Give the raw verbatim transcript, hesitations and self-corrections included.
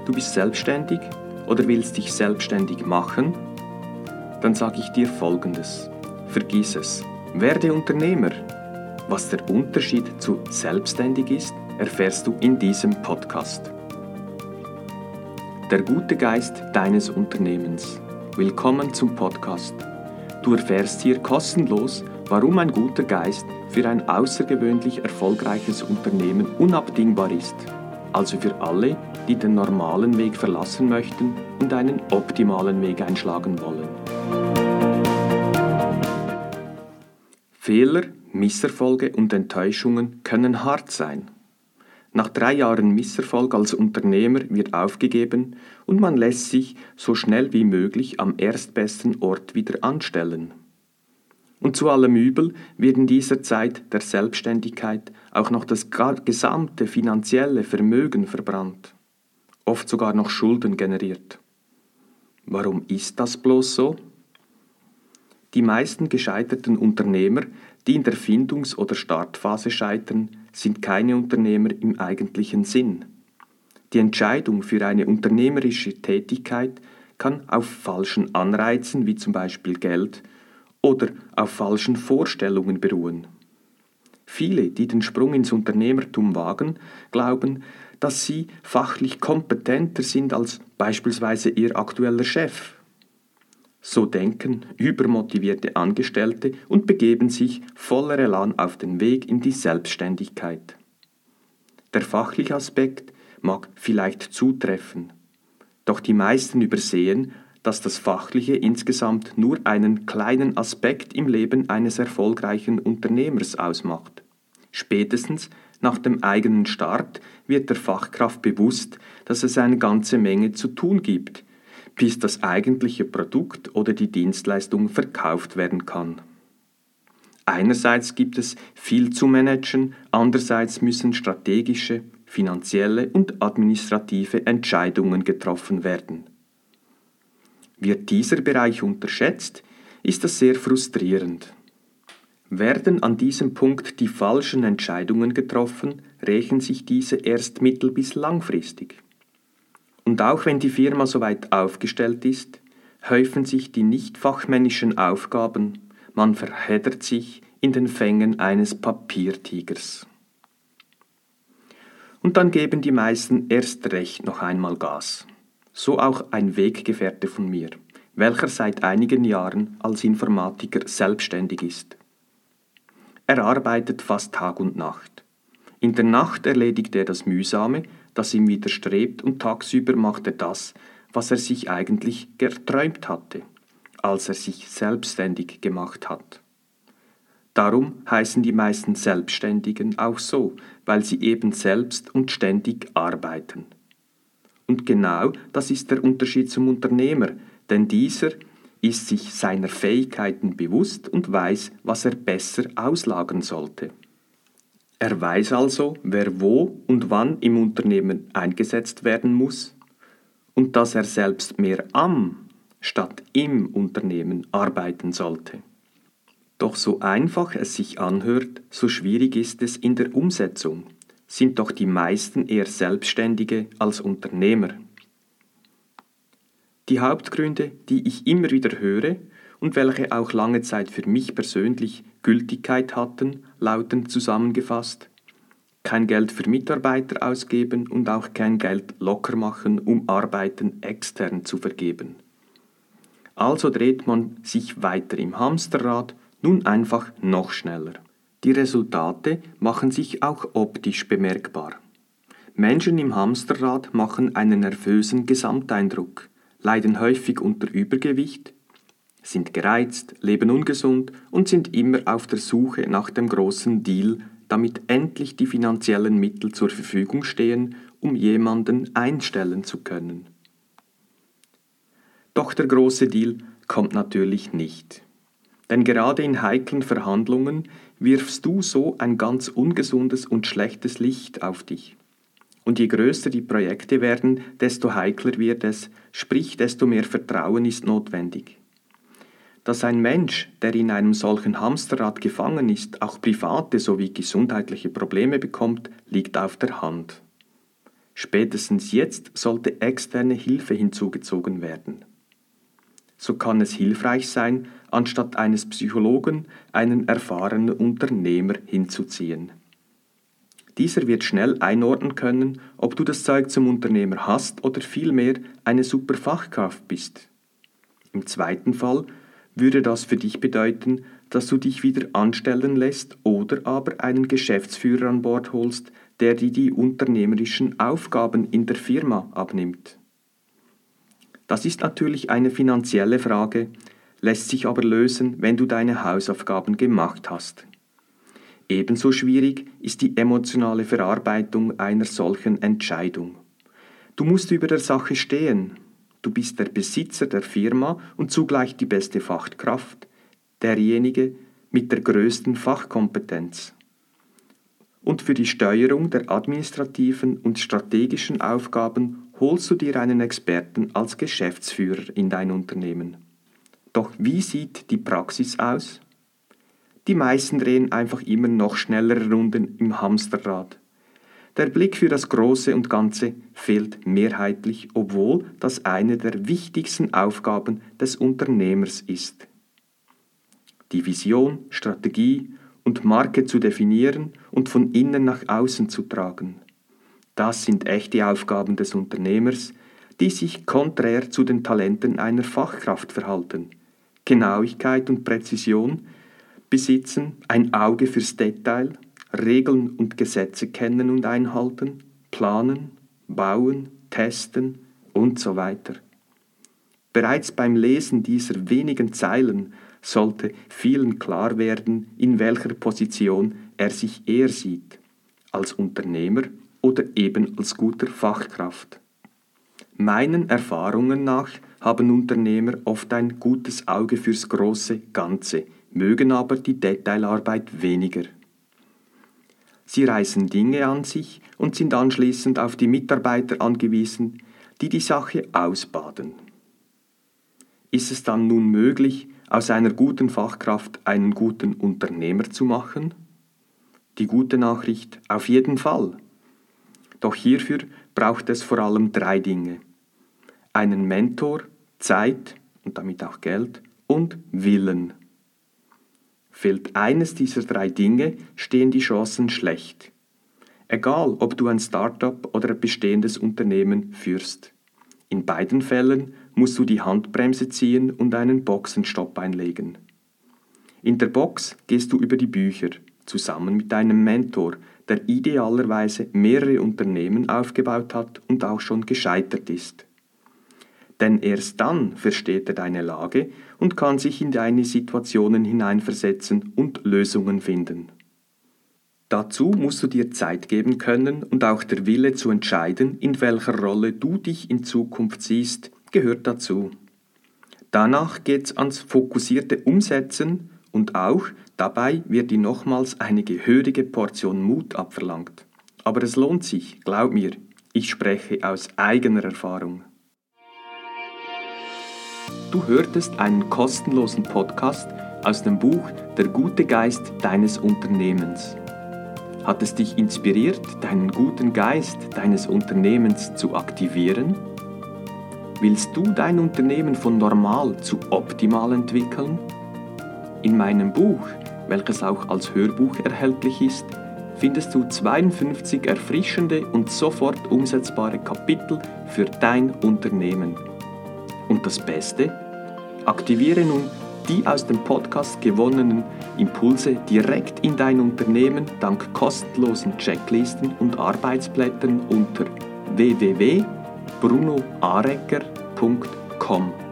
du bist selbstständig oder willst dich selbstständig machen? Dann sage ich dir Folgendes. Vergiss es. Werde Unternehmer. Was der Unterschied zu selbstständig ist, erfährst du in diesem Podcast. Der gute Geist deines Unternehmens. Willkommen zum Podcast. Du erfährst hier kostenlos, warum ein guter Geist für ein außergewöhnlich erfolgreiches Unternehmen unabdingbar ist. Also für alle, die den normalen Weg verlassen möchten und einen optimalen Weg einschlagen wollen. Fehler, Misserfolge und Enttäuschungen können hart sein. Nach drei Jahren Misserfolg als Unternehmer wird aufgegeben und man lässt sich so schnell wie möglich am erstbesten Ort wieder anstellen. Und zu allem Übel wird in dieser Zeit der Selbstständigkeit auch noch das gesamte finanzielle Vermögen verbrannt, oft sogar noch Schulden generiert. Warum ist das bloß so? Die meisten gescheiterten Unternehmer, die in der Findungs- oder Startphase scheitern, sind keine Unternehmer im eigentlichen Sinn. Die Entscheidung für eine unternehmerische Tätigkeit kann auf falschen Anreizen wie zum Beispiel Geld oder auf falschen Vorstellungen beruhen. Viele, die den Sprung ins Unternehmertum wagen, glauben, dass sie fachlich kompetenter sind als beispielsweise ihr aktueller Chef. So denken übermotivierte Angestellte und begeben sich voller Elan auf den Weg in die Selbstständigkeit. Der fachliche Aspekt mag vielleicht zutreffen, doch die meisten übersehen, dass das Fachliche insgesamt nur einen kleinen Aspekt im Leben eines erfolgreichen Unternehmers ausmacht. Spätestens nach dem eigenen Start wird der Fachkraft bewusst, dass es eine ganze Menge zu tun gibt, bis das eigentliche Produkt oder die Dienstleistung verkauft werden kann. Einerseits gibt es viel zu managen, andererseits müssen strategische, finanzielle und administrative Entscheidungen getroffen werden. Wird dieser Bereich unterschätzt, ist das sehr frustrierend. Werden an diesem Punkt die falschen Entscheidungen getroffen, rächen sich diese erst mittel- bis langfristig. Und auch wenn die Firma soweit aufgestellt ist, häufen sich die nicht fachmännischen Aufgaben, man verheddert sich in den Fängen eines Papiertigers. Und dann geben die meisten erst recht noch einmal Gas. So auch ein Weggefährte von mir, welcher seit einigen Jahren als Informatiker selbstständig ist. Er arbeitet fast Tag und Nacht. In der Nacht erledigt er das Mühsame, das ihm widerstrebt, und tagsüber macht er das, was er sich eigentlich geträumt hatte, als er sich selbstständig gemacht hat. Darum heißen die meisten Selbstständigen auch so, weil sie eben selbst und ständig arbeiten. Und genau das ist der Unterschied zum Unternehmer, denn dieser ist sich seiner Fähigkeiten bewusst und weiß, was er besser auslagern sollte. Er weiß also, wer wo und wann im Unternehmen eingesetzt werden muss und dass er selbst mehr am statt im Unternehmen arbeiten sollte. Doch so einfach es sich anhört, so schwierig ist es in der Umsetzung, sind doch die meisten eher Selbstständige als Unternehmer. Die Hauptgründe, die ich immer wieder höre und welche auch lange Zeit für mich persönlich Gültigkeit hatten, lauten zusammengefasst: kein Geld für Mitarbeiter ausgeben und auch kein Geld locker machen, um Arbeiten extern zu vergeben. Also dreht man sich weiter im Hamsterrad, nun einfach noch schneller. Die Resultate machen sich auch optisch bemerkbar. Menschen im Hamsterrad machen einen nervösen Gesamteindruck, leiden häufig unter Übergewicht, sind gereizt, leben ungesund und sind immer auf der Suche nach dem großen Deal, damit endlich die finanziellen Mittel zur Verfügung stehen, um jemanden einstellen zu können. Doch der große Deal kommt natürlich nicht. Denn gerade in heiklen Verhandlungen wirfst du so ein ganz ungesundes und schlechtes Licht auf dich. Und je größer die Projekte werden, desto heikler wird es, sprich desto mehr Vertrauen ist notwendig. Dass ein Mensch, der in einem solchen Hamsterrad gefangen ist, auch private sowie gesundheitliche Probleme bekommt, liegt auf der Hand. Spätestens jetzt sollte externe Hilfe hinzugezogen werden. So kann es hilfreich sein, anstatt eines Psychologen einen erfahrenen Unternehmer hinzuziehen. Dieser wird schnell einordnen können, ob du das Zeug zum Unternehmer hast oder vielmehr eine super Fachkraft bist. Im zweiten Fall würde das für dich bedeuten, dass du dich wieder anstellen lässt oder aber einen Geschäftsführer an Bord holst, der dir die unternehmerischen Aufgaben in der Firma abnimmt. Das ist natürlich eine finanzielle Frage, lässt sich aber lösen, wenn du deine Hausaufgaben gemacht hast. Ebenso schwierig ist die emotionale Verarbeitung einer solchen Entscheidung. Du musst über der Sache stehen. Du bist der Besitzer der Firma und zugleich die beste Fachkraft, derjenige mit der größten Fachkompetenz. Und für die Steuerung der administrativen und strategischen Aufgaben holst du dir einen Experten als Geschäftsführer in dein Unternehmen. Doch wie sieht die Praxis aus? Die meisten drehen einfach immer noch schnellere Runden im Hamsterrad. Der Blick für das Große und Ganze fehlt mehrheitlich, obwohl das eine der wichtigsten Aufgaben des Unternehmers ist. Die Vision, Strategie und Marke zu definieren und von innen nach außen zu tragen. Das sind echte Aufgaben des Unternehmers, die sich konträr zu den Talenten einer Fachkraft verhalten. Genauigkeit und Präzision besitzen, ein Auge fürs Detail, Regeln und Gesetze kennen und einhalten, planen, bauen, testen und so weiter. Bereits beim Lesen dieser wenigen Zeilen sollte vielen klar werden, in welcher Position er sich eher sieht, als Unternehmer oder eben als guter Fachkraft. Meinen Erfahrungen nach haben Unternehmer oft ein gutes Auge fürs große Ganze, mögen aber die Detailarbeit weniger. Sie reißen Dinge an sich und sind anschließend auf die Mitarbeiter angewiesen, die die Sache ausbaden. Ist es dann nun möglich, aus einer guten Fachkraft einen guten Unternehmer zu machen? Die gute Nachricht: auf jeden Fall. Doch hierfür braucht es vor allem drei Dinge: einen Mentor, Zeit und damit auch Geld und Willen. Fehlt eines dieser drei Dinge, stehen die Chancen schlecht. Egal, ob du ein Start-up oder ein bestehendes Unternehmen führst. In beiden Fällen musst du die Handbremse ziehen und einen Boxenstopp einlegen. In der Box gehst du über die Bücher, zusammen mit deinem Mentor, der idealerweise mehrere Unternehmen aufgebaut hat und auch schon gescheitert ist. Denn erst dann versteht er deine Lage und kann sich in deine Situationen hineinversetzen und Lösungen finden. Dazu musst du dir Zeit geben können und auch der Wille zu entscheiden, in welcher Rolle du dich in Zukunft siehst, gehört dazu. Danach geht's ans fokussierte Umsetzen und auch dabei wird dir nochmals eine gehörige Portion Mut abverlangt. Aber es lohnt sich, glaub mir, ich spreche aus eigener Erfahrung. Du hörtest einen kostenlosen Podcast aus dem Buch Der gute Geist deines Unternehmens. Hat es dich inspiriert, deinen guten Geist deines Unternehmens zu aktivieren? Willst du dein Unternehmen von normal zu optimal entwickeln? In meinem Buch, welches auch als Hörbuch erhältlich ist, findest du zweiundfünfzig erfrischende und sofort umsetzbare Kapitel für dein Unternehmen. Und das Beste? Aktiviere nun die aus dem Podcast gewonnenen Impulse direkt in dein Unternehmen dank kostenlosen Checklisten und Arbeitsblättern unter w w w punkt bruno arecker punkt com.